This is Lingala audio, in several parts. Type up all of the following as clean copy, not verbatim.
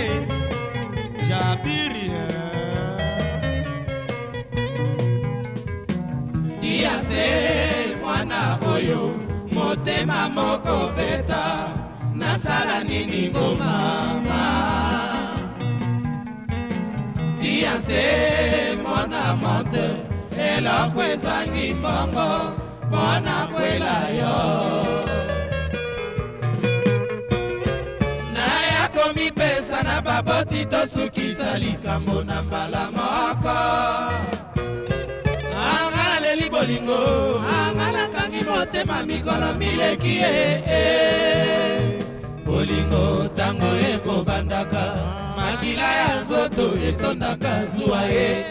Jabiri tia se mwana oyo motema moko beta nasala nini ngo mama tia se mwana monte eloko ezangi mbongo mwana kwela yo naya komipesa na baboti tosukisa likambo na mbala moko angala libolingo angala kangi motema mikolo mileki bolingo tango ekobandaka makila ya zoto etondaka zuwa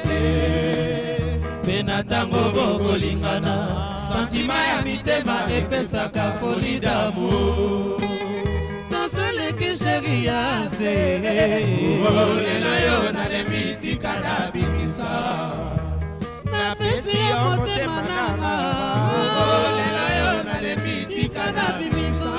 pena tango bokolingana santima ya mitema epesaka foli d'amour toseleki sheri ya se lelo yo nalemitika na bimisa napesi yo motema nanga lelo yo nalemitika na bimisa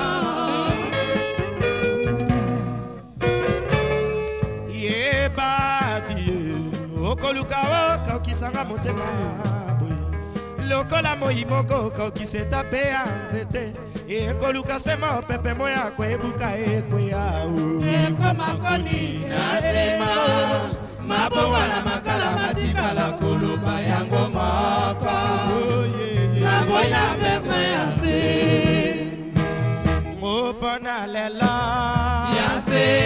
okoluka okokisanga motema boye lokola moi moko okokiseta pe ya nzete ekoluka se mopepe moya koebuka ekweya ekomakoni na nsima mabongwa na makala matikala koloba yango moko naboya pepe ya se mopona lela ya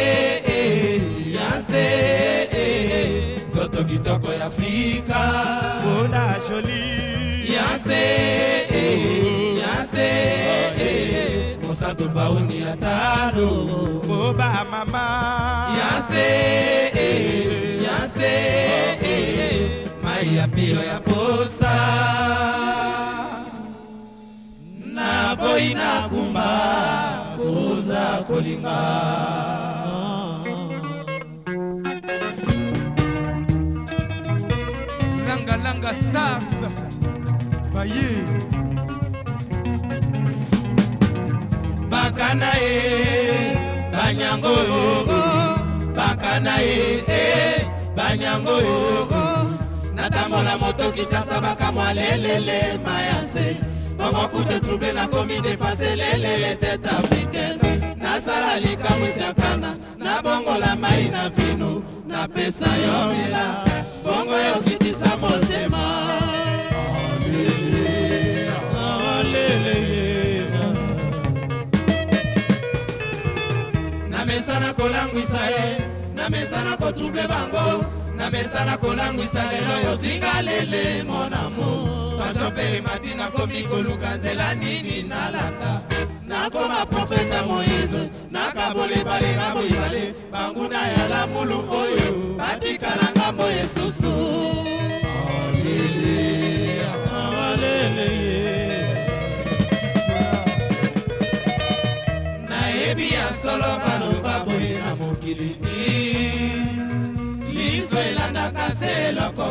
se zoto kitoko ya Afrika bona joli ya se mosato bauni atano boba mama ya se mai ya pio ya posa na boina kumba kuza kolinga langa stars baye bakana banyango bakana banyango natambola moto kisasa bakamwa lelele mayase bamokute trouble na komi depase lelele tete africaine nasala likamwisiakana na bongola mai na vino napesa yo mela bongo yokitisa motema namesana kolangwisa namesana kotrouble bango namesana kolangwisa lelo yozinga lele monamo pasope matina komi koluka nzela nini nalanda nakoma profeta Moïse nakabole balenga boyibale banguna ya lamulu oyo batikala ngambo yesusu nayebi ya solo baloba boye na mokili liso elandaka se eloko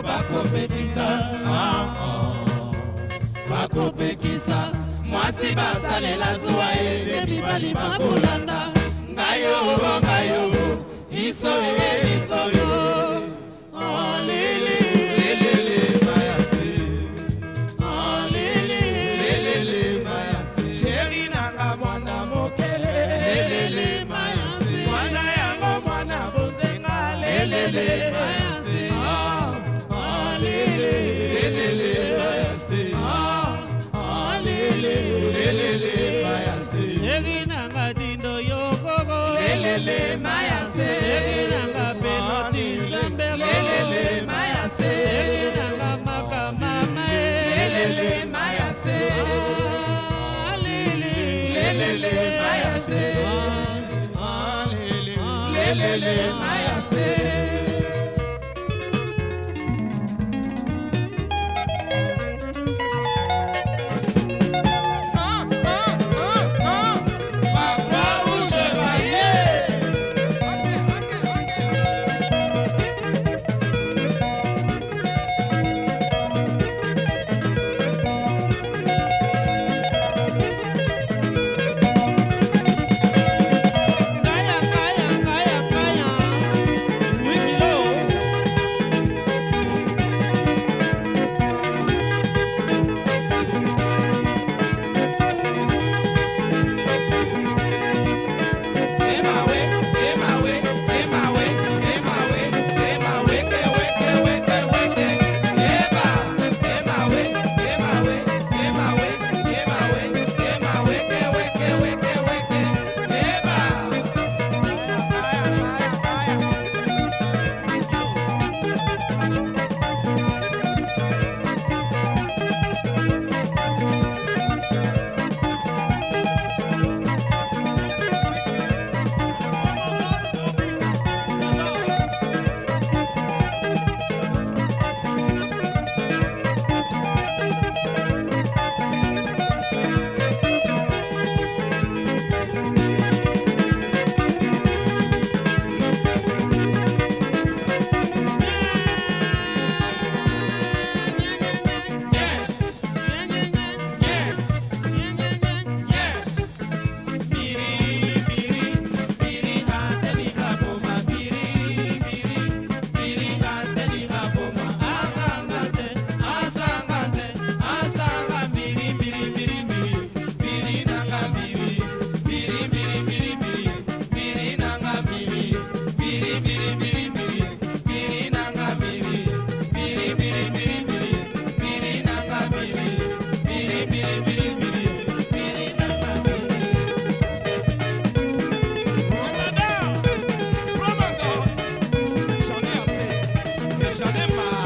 bakopekisa mwasi basalela zuwa mibali bakolanda ngayo isoyo olele sheri nanga mwana moke mwana yango mwana bonzenga lelele sheri nanga dindo yogogo lelele mayase sheri nanga penoti nzambero lelele mayase sheri nanga makamama lelele mayase lelele mayase lelele mayase biri biri biri biri nanga biri biri biri biri biri biri nanga biri biri biri biri biri biri nanga biri. Je t'adore, prends mon code. J'en ai assez et j'en ai marre.